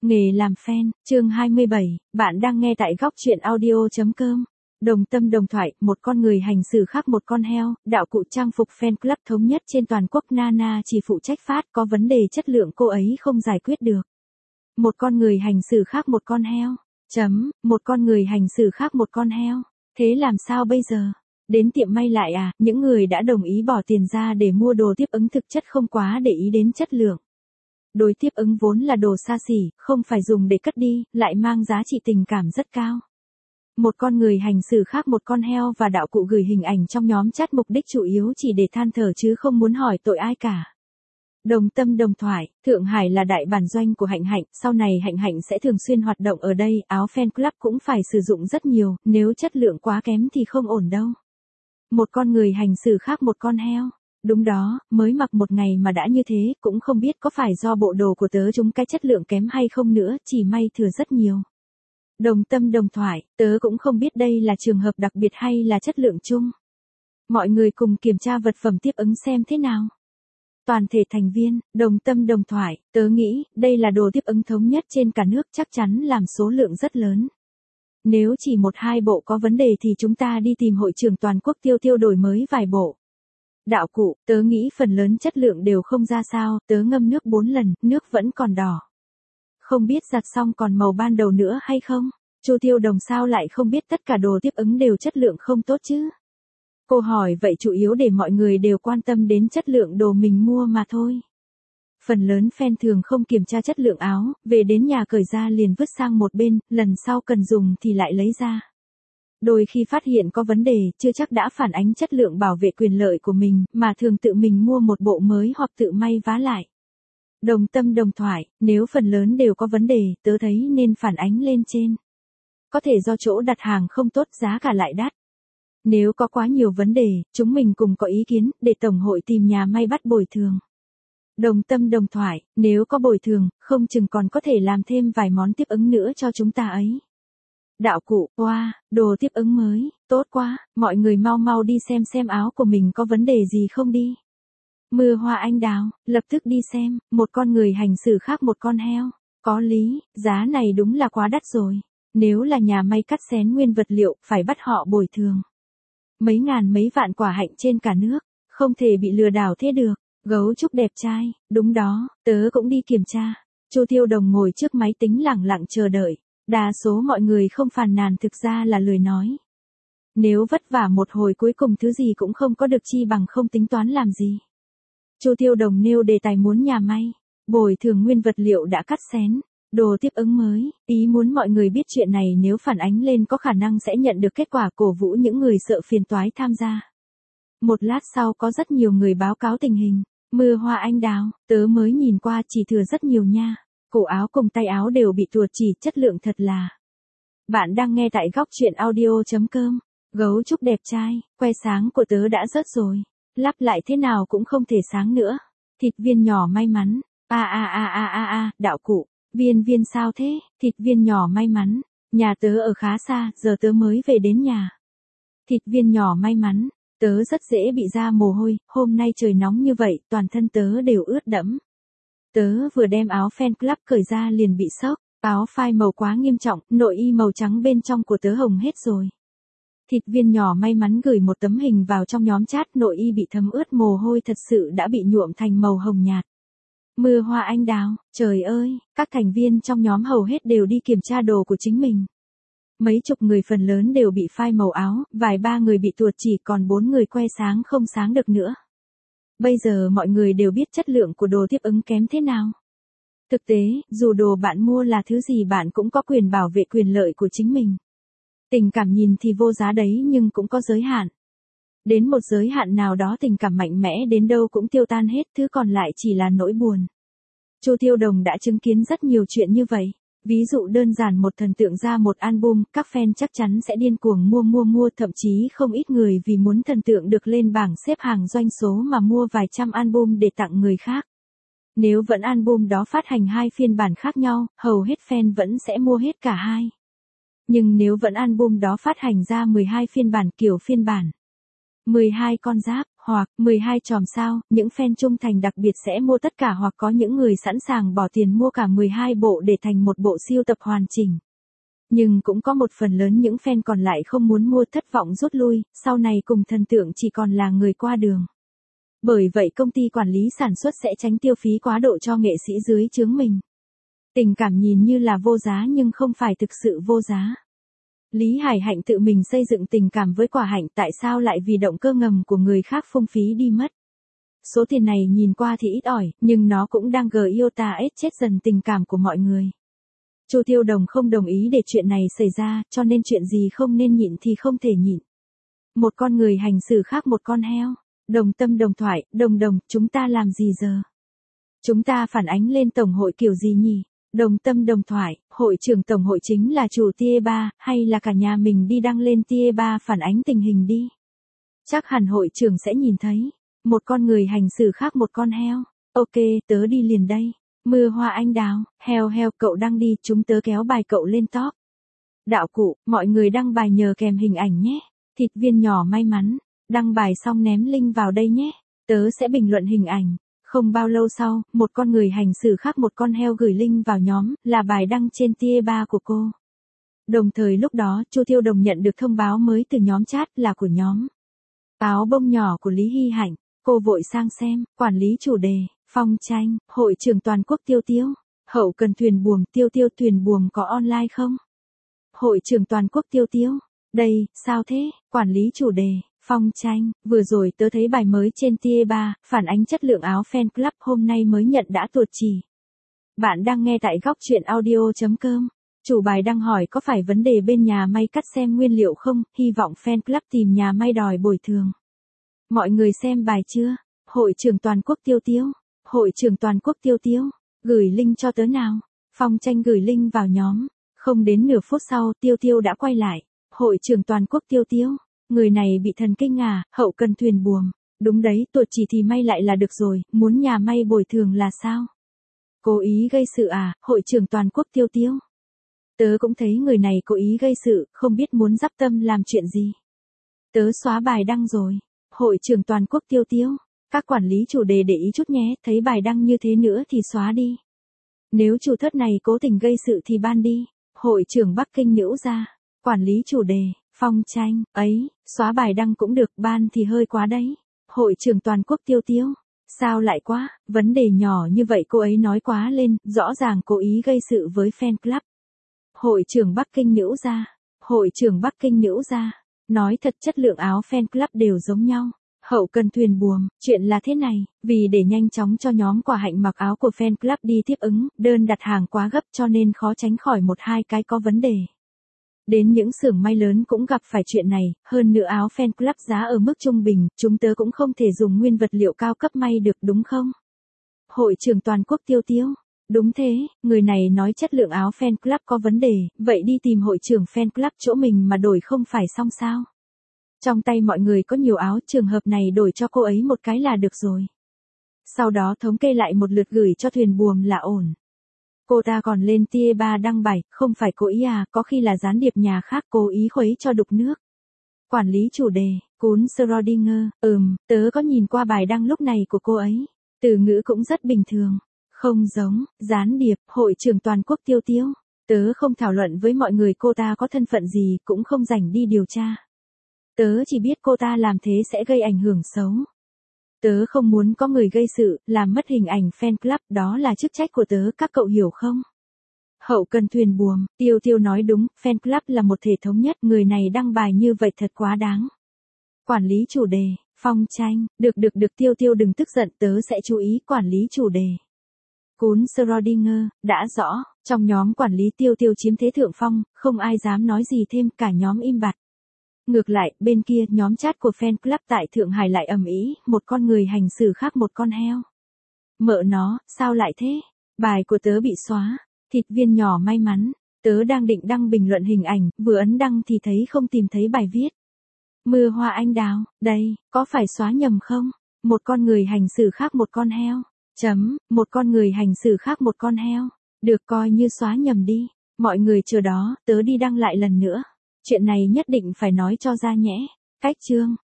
Nghề làm fan, chương 27, bạn đang nghe tại góc truyện audio.com. Đồng tâm đồng thoại, một con người hành xử khác một con heo, đạo cụ trang phục fan club thống nhất trên toàn quốc. Nana chỉ phụ trách phát, có vấn đề chất lượng cô ấy không giải quyết được. Một con người hành xử khác một con heo. Một con người hành xử khác một con heo. Thế làm sao bây giờ? Đến tiệm may lại à? Những người đã đồng ý bỏ tiền ra để mua đồ tiếp ứng thực chất không quá để ý đến chất lượng. Đồ tiếp ứng vốn là đồ xa xỉ, không phải dùng để cất đi, lại mang giá trị tình cảm rất cao. Một con người hành xử khác một con heo và đạo cụ gửi hình ảnh trong nhóm chat mục đích chủ yếu chỉ để than thở chứ không muốn hỏi tội ai cả. Đồng tâm đồng thoại, Thượng Hải là đại bản doanh của Hạnh Hạnh, sau này Hạnh Hạnh sẽ thường xuyên hoạt động ở đây, áo fan club cũng phải sử dụng rất nhiều, nếu chất lượng quá kém thì không ổn đâu. Một con người hành xử khác một con heo. Đúng đó, mới mặc một ngày mà đã như thế, cũng không biết có phải do bộ đồ của tớ chúng cái chất lượng kém hay không nữa, chỉ may thừa rất nhiều. Đồng tâm đồng thoại, tớ cũng không biết đây là trường hợp đặc biệt hay là chất lượng chung. Mọi người cùng kiểm tra vật phẩm tiếp ứng xem thế nào. Toàn thể thành viên, đồng tâm đồng thoại, tớ nghĩ, đây là đồ tiếp ứng thống nhất trên cả nước, chắc chắn làm số lượng rất lớn. Nếu chỉ 1-2 bộ có vấn đề thì chúng ta đi tìm hội trưởng toàn quốc tiêu đổi mới vài bộ. Đạo cụ, tớ nghĩ phần lớn chất lượng đều không ra sao, tớ ngâm nước 4 lần, nước vẫn còn đỏ. Không biết giặt xong còn màu ban đầu nữa hay không? Chu Tiêu Đồng sao lại không biết tất cả đồ tiếp ứng đều chất lượng không tốt chứ? Cô hỏi vậy chủ yếu để mọi người đều quan tâm đến chất lượng đồ mình mua mà thôi. Phần lớn fan thường không kiểm tra chất lượng áo, về đến nhà cởi ra liền vứt sang một bên, lần sau cần dùng thì lại lấy ra. Đôi khi phát hiện có vấn đề, chưa chắc đã phản ánh chất lượng bảo vệ quyền lợi của mình, mà thường tự mình mua một bộ mới hoặc tự may vá lại. Đồng tâm đồng thoại, nếu phần lớn đều có vấn đề, tớ thấy nên phản ánh lên trên. Có thể do chỗ đặt hàng không tốt, giá cả lại đắt. Nếu có quá nhiều vấn đề, chúng mình cùng có ý kiến, để Tổng hội tìm nhà may bắt bồi thường. Đồng tâm đồng thoại, nếu có bồi thường, không chừng còn có thể làm thêm vài món tiếp ứng nữa cho chúng ta ấy. Đạo cụ, wow, đồ tiếp ứng mới, tốt quá, mọi người mau mau đi xem áo của mình có vấn đề gì không đi. Mưa hoa anh đào, lập tức đi xem, một con người hành xử khác một con heo. Có lý, giá này đúng là quá đắt rồi. Nếu là nhà may cắt xén nguyên vật liệu, phải bắt họ bồi thường. Mấy ngàn mấy vạn quả Hạnh trên cả nước, không thể bị lừa đảo thế được. Gấu trúc đẹp trai, đúng đó, tớ cũng đi kiểm tra. Chu Tiêu Đồng ngồi trước máy tính lẳng lặng chờ đợi. Đa số mọi người không phàn nàn, thực ra là lười nói. Nếu vất vả một hồi cuối cùng thứ gì cũng không có được chi bằng không tính toán làm gì. Chu Tiêu Đồng nêu đề tài muốn nhà may bồi thường nguyên vật liệu đã cắt xén, đồ tiếp ứng mới, ý muốn mọi người biết chuyện này nếu phản ánh lên có khả năng sẽ nhận được kết quả, cổ vũ những người sợ phiền toái tham gia. Một lát sau có rất nhiều người báo cáo tình hình. Mưa hoa anh đào, tớ mới nhìn qua chỉ thừa rất nhiều nha. Cổ áo cùng tay áo đều bị tuột chỉ, chất lượng thật là. Bạn đang nghe tại góc truyện audio.com. Gấu trúc đẹp trai, que sáng của tớ đã rớt rồi. Lắp lại thế nào cũng không thể sáng nữa. Thịt viên nhỏ may mắn. Đạo cụ. Viên sao thế? Thịt viên nhỏ may mắn. Nhà tớ ở khá xa, giờ tớ mới về đến nhà. Thịt viên nhỏ may mắn. Tớ rất dễ bị ra mồ hôi, hôm nay trời nóng như vậy, toàn thân tớ đều ướt đẫm. Tớ vừa đem áo fan club cởi ra liền bị sốc, áo phai màu quá nghiêm trọng, nội y màu trắng bên trong của tớ hồng hết rồi. Thịt viên nhỏ may mắn gửi một tấm hình vào trong nhóm chat, nội y bị thấm ướt mồ hôi thật sự đã bị nhuộm thành màu hồng nhạt. Mưa hoa anh đào, trời ơi, các thành viên trong nhóm hầu hết đều đi kiểm tra đồ của chính mình. Mấy chục người phần lớn đều bị phai màu áo, vài ba người bị tuột chỉ, còn 4 người que sáng không sáng được nữa. Bây giờ mọi người đều biết chất lượng của đồ tiếp ứng kém thế nào. Thực tế, dù đồ bạn mua là thứ gì bạn cũng có quyền bảo vệ quyền lợi của chính mình. Tình cảm nhìn thì vô giá đấy nhưng cũng có giới hạn. Đến một giới hạn nào đó tình cảm mạnh mẽ đến đâu cũng tiêu tan hết, thứ còn lại chỉ là nỗi buồn. Chu Tiêu Đồng đã chứng kiến rất nhiều chuyện như vậy. Ví dụ đơn giản một thần tượng ra một album, các fan chắc chắn sẽ điên cuồng mua, thậm chí không ít người vì muốn thần tượng được lên bảng xếp hàng doanh số mà mua vài trăm album để tặng người khác. Nếu vẫn album đó phát hành 2 phiên bản khác nhau, hầu hết fan vẫn sẽ mua hết cả hai. Nhưng nếu vẫn album đó phát hành ra 12 phiên bản, kiểu phiên bản 12 con giáp, Hoặc, 12 chòm sao, những fan trung thành đặc biệt sẽ mua tất cả hoặc có những người sẵn sàng bỏ tiền mua cả 12 bộ để thành một bộ siêu tập hoàn chỉnh. Nhưng cũng có một phần lớn những fan còn lại không muốn mua thất vọng rút lui, sau này cùng thần tượng chỉ còn là người qua đường. Bởi vậy công ty quản lý sản xuất sẽ tránh tiêu phí quá độ cho nghệ sĩ dưới trướng mình. Tình cảm nhìn như là vô giá nhưng không phải thực sự vô giá. Lý Hải Hạnh tự mình xây dựng tình cảm với Quả Hạnh, tại sao lại vì động cơ ngầm của người khác phung phí đi mất. Số tiền này nhìn qua thì ít ỏi, nhưng nó cũng đang chết dần tình cảm của mọi người. Chu Tiêu Đồng không đồng ý để chuyện này xảy ra, cho nên chuyện gì không nên nhịn thì không thể nhịn. Một con người hành xử khác một con heo. Đồng tâm đồng thoại, đồng, chúng ta làm gì giờ? Chúng ta phản ánh lên tổng hội kiểu gì nhỉ? Đồng tâm đồng thoại, hội trưởng tổng hội chính là chủ TE3, hay là cả nhà mình đi đăng lên TE3 phản ánh tình hình đi? Chắc hẳn hội trưởng sẽ nhìn thấy. Một con người hành xử khác một con heo. Ok, tớ đi liền đây. Mưa hoa anh đào, heo, cậu đăng đi, chúng tớ kéo bài cậu lên top. Đạo cụ, mọi người đăng bài nhờ kèm hình ảnh nhé. Thịt viên nhỏ may mắn, đăng bài xong ném link vào đây nhé. Tớ sẽ bình luận hình ảnh. Không bao lâu sau, một con người hành xử khác một con heo gửi link vào nhóm, là bài đăng trên TE3 của cô. Đồng thời lúc đó, Chu Tiêu Đồng nhận được thông báo mới từ nhóm chat là của nhóm áo bông nhỏ của Lý Hy Hạnh. Cô vội sang xem, quản lý chủ đề, Phong Tranh, hội trưởng toàn quốc Tiêu. Hậu cần thuyền buồm Tiêu thuyền buồm có online không? Hội trưởng toàn quốc Tiêu. Đây, sao thế? Quản lý chủ đề, Phong Tranh, vừa rồi tớ thấy bài mới trên TE3, phản ánh chất lượng áo fan club hôm nay mới nhận đã tuột chỉ. Bạn đang nghe tại góc chuyện audio.com. Chủ bài đang hỏi có phải vấn đề bên nhà may cắt xem nguyên liệu không, hy vọng fan club tìm nhà may đòi bồi thường. Mọi người xem bài chưa? Hội trưởng toàn quốc Tiêu. Hội trưởng toàn quốc Tiêu. Gửi link cho tớ nào. Phong Tranh gửi link vào nhóm. Không đến nửa phút sau, Tiêu đã quay lại. Hội trưởng toàn quốc Tiêu. Người này bị thần kinh à, hậu cần thuyền buồm. Đúng đấy, tuột chỉ thì may lại là được rồi, muốn nhà may bồi thường là sao? Cố ý gây sự à, hội trưởng toàn quốc Tiêu. Tớ cũng thấy người này cố ý gây sự, không biết muốn dắp tâm làm chuyện gì. Tớ xóa bài đăng rồi. Hội trưởng toàn quốc Tiêu. Các quản lý chủ đề để ý chút nhé, thấy bài đăng như thế nữa thì xóa đi. Nếu chủ thất này cố tình gây sự thì ban đi. Hội trưởng Bắc Kinh Nhữu ra. Quản lý chủ đề, Phong Tranh, ấy, xóa bài đăng cũng được, ban thì hơi quá đấy. Hội trưởng toàn quốc Tiêu. Sao lại quá, vấn đề nhỏ như vậy cô ấy nói quá lên, rõ ràng cố ý gây sự với fan club. Hội trưởng Bắc Kinh Nhữu ra. Hội trưởng Bắc Kinh Nhữu ra. Nói thật chất lượng áo fan club đều giống nhau. Hậu cần thuyền buồm, chuyện là thế này, vì để nhanh chóng cho nhóm Quả Hạnh mặc áo của fan club đi tiếp ứng, đơn đặt hàng quá gấp cho nên khó tránh khỏi một hai cái có vấn đề. Đến những xưởng may lớn cũng gặp phải chuyện này, hơn nữa áo fan club giá ở mức trung bình, chúng tớ cũng không thể dùng nguyên vật liệu cao cấp may được đúng không? Hội trưởng toàn quốc Tiêu. Đúng thế, người này nói chất lượng áo fan club có vấn đề, vậy đi tìm hội trưởng fan club chỗ mình mà đổi không phải xong sao? Trong tay mọi người có nhiều áo, trường hợp này đổi cho cô ấy một cái là được rồi. Sau đó thống kê lại một lượt gửi cho thuyền buồm là ổn. Cô ta còn lên TE3 đăng bài, không phải cố ý à, có khi là gián điệp nhà khác cố ý khuấy cho đục nước. Quản lý chủ đề, Cún Schrödinger, tớ có nhìn qua bài đăng lúc này của cô ấy. Từ ngữ cũng rất bình thường. Không giống, gián điệp, hội trưởng toàn quốc Tiêu. Tớ không thảo luận với mọi người cô ta có thân phận gì, cũng không rảnh đi điều tra. Tớ chỉ biết cô ta làm thế sẽ gây ảnh hưởng xấu. Tớ không muốn có người gây sự, làm mất hình ảnh fan club, đó là chức trách của tớ, các cậu hiểu không? Hậu cần thuyền buồm, Tiêu nói đúng, fan club là một thể thống nhất, người này đăng bài như vậy thật quá đáng. Quản lý chủ đề, Phong Tranh, được Tiêu đừng tức giận, tớ sẽ chú ý. Quản lý chủ đề. Cún Schrödinger, đã rõ, trong nhóm quản lý Tiêu chiếm thế thượng phong, không ai dám nói gì thêm, cả nhóm im bặt. Ngược lại, bên kia, nhóm chat của fan club tại Thượng Hải lại ầm ĩ, một con người hành xử khác một con heo. Mợ nó, sao lại thế? Bài của tớ bị xóa, thịt viên nhỏ may mắn, tớ đang định đăng bình luận hình ảnh, vừa ấn đăng thì thấy không tìm thấy bài viết. Mưa hoa anh đào, đây, có phải xóa nhầm không? Một con người hành xử khác một con heo. Một con người hành xử khác một con heo. Được coi như xóa nhầm đi. Mọi người chờ đó, tớ đi đăng lại lần nữa. Chuyện này nhất định phải nói cho ra nhẽ. Cách chương.